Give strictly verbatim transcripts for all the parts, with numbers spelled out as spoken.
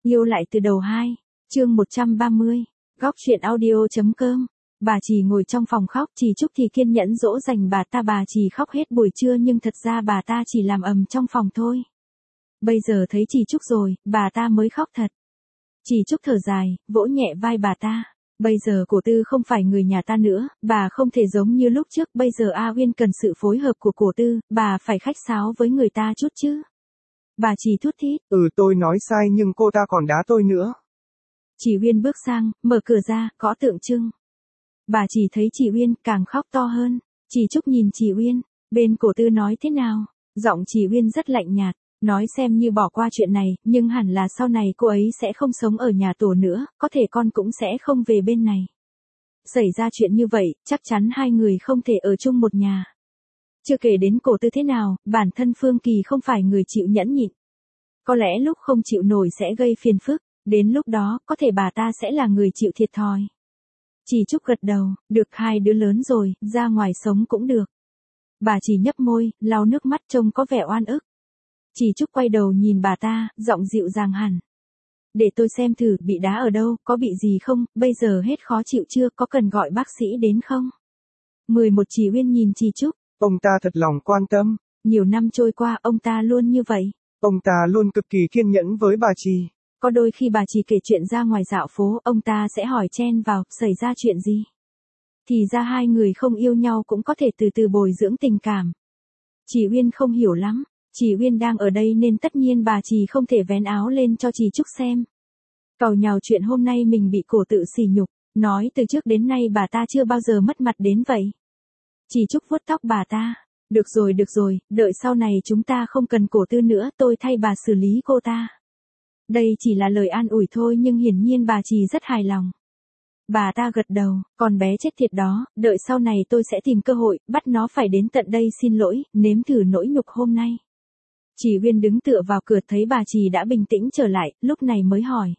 Yêu lại từ đầu hai, chương một trăm ba mươi, góc truyện audio.com. Bà Trì ngồi trong phòng khóc, Trì Trúc thì kiên nhẫn dỗ dành bà ta. Bà Trì khóc hết buổi trưa nhưng thật ra bà ta chỉ làm ầm trong phòng thôi. Bây giờ thấy Trì Trúc rồi, bà ta mới khóc thật. Trì Trúc thở dài, vỗ nhẹ vai bà ta. Bây giờ Cổ Tư không phải người nhà ta nữa, bà không thể giống như lúc trước. Bây giờ A Uyên cần sự phối hợp của Cổ Tư, bà phải khách sáo với người ta chút chứ. Bà Trì thút thít. Ừ, tôi nói sai nhưng cô ta còn đá tôi nữa. Chị Uyên bước sang, mở cửa ra, gõ tượng trưng. Bà Trì thấy chị Uyên càng khóc to hơn. Trì Trúc nhìn chị Uyên, bên Cổ Tư nói thế nào? Giọng chị Uyên rất lạnh nhạt, nói xem như bỏ qua chuyện này, nhưng hẳn là sau này cô ấy sẽ không sống ở nhà Tổ nữa, có thể con cũng sẽ không về bên này. Xảy ra chuyện như vậy, chắc chắn hai người không thể ở chung một nhà. Chưa kể đến Cổ Tư thế nào, bản thân Phương Kỳ không phải người chịu nhẫn nhịn. Có lẽ lúc không chịu nổi sẽ gây phiền phức, đến lúc đó, có thể bà ta sẽ là người chịu thiệt thòi. Trì Trúc gật đầu, được, hai đứa lớn rồi, ra ngoài sống cũng được. Bà Trì nhấp môi, lau nước mắt trông có vẻ oan ức. Trì Trúc quay đầu nhìn bà ta, giọng dịu dàng hẳn. Để tôi xem thử, bị đá ở đâu, có bị gì không, bây giờ hết khó chịu chưa, có cần gọi bác sĩ đến không? mười một Trì Uyên nhìn Trì Trúc. Ông ta thật lòng quan tâm. Nhiều năm trôi qua, ông ta luôn như vậy. Ông ta luôn cực kỳ kiên nhẫn với bà Trì. Có đôi khi bà Trì kể chuyện ra ngoài dạo phố, ông ta sẽ hỏi chen vào, xảy ra chuyện gì? Thì ra hai người không yêu nhau cũng có thể từ từ bồi dưỡng tình cảm. Trì Uyên không hiểu lắm, Trì Uyên đang ở đây nên tất nhiên bà Trì không thể vén áo lên cho Trì Trúc xem. Càu nhàu chuyện hôm nay mình bị Cổ Tự sỉ nhục, nói từ trước đến nay bà ta chưa bao giờ mất mặt đến vậy. Trì Trúc vuốt tóc bà ta. Được rồi được rồi, đợi sau này chúng ta không cần Cổ Tư nữa, tôi thay bà xử lý cô ta. Đây chỉ là lời an ủi thôi nhưng hiển nhiên bà Trì rất hài lòng. Bà ta gật đầu, con bé chết tiệt đó, đợi sau này tôi sẽ tìm cơ hội, bắt nó phải đến tận đây xin lỗi, nếm thử nỗi nhục hôm nay. Trì Uyên đứng tựa vào cửa thấy bà Trì đã bình tĩnh trở lại, lúc này mới hỏi.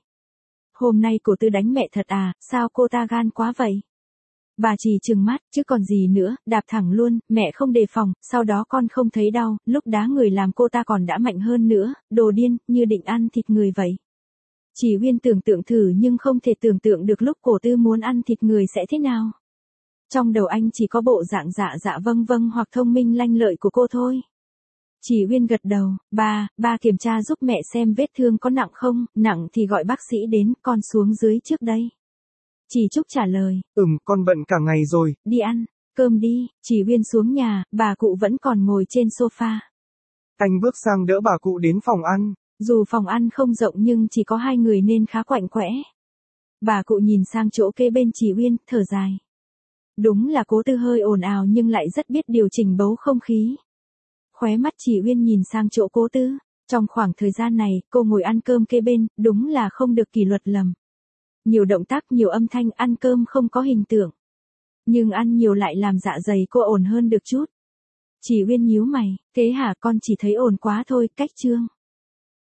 Hôm nay Cổ Tư đánh mẹ thật à, sao cô ta gan quá vậy? Bà Trì trừng mắt, chứ còn gì nữa, đạp thẳng luôn, mẹ không đề phòng, sau đó con không thấy đau, lúc đá người làm cô ta còn đã mạnh hơn nữa, đồ điên, như định ăn thịt người vậy. Trì Uyên tưởng tượng thử nhưng không thể tưởng tượng được lúc Cổ Tư muốn ăn thịt người sẽ thế nào. Trong đầu anh chỉ có bộ dạng dạ dạ vâng vâng hoặc thông minh lanh lợi của cô thôi. Trì Uyên gật đầu, ba, ba kiểm tra giúp mẹ xem vết thương có nặng không, nặng thì gọi bác sĩ đến, con xuống dưới trước đây. Trì Trúc trả lời. Ừm, con bận cả ngày rồi. Đi ăn, cơm đi. Trì Uyên xuống nhà, bà cụ vẫn còn ngồi trên sofa. Anh bước sang đỡ bà cụ đến phòng ăn. Dù phòng ăn không rộng nhưng chỉ có hai người nên khá quạnh quẽ. Bà cụ nhìn sang chỗ kế bên Trì Uyên, thở dài. Đúng là Cố Tư hơi ồn ào nhưng lại rất biết điều chỉnh bầu không khí. Khóe mắt Trì Uyên nhìn sang chỗ Cố Tư. Trong khoảng thời gian này, cô ngồi ăn cơm kế bên, đúng là không được kỷ luật lầm. Nhiều động tác, nhiều âm thanh, ăn cơm không có hình tượng. Nhưng ăn nhiều lại làm dạ dày cô ổn hơn được chút. Trì Uyên nhíu mày, thế hả, con chỉ thấy ổn quá thôi, cách chương.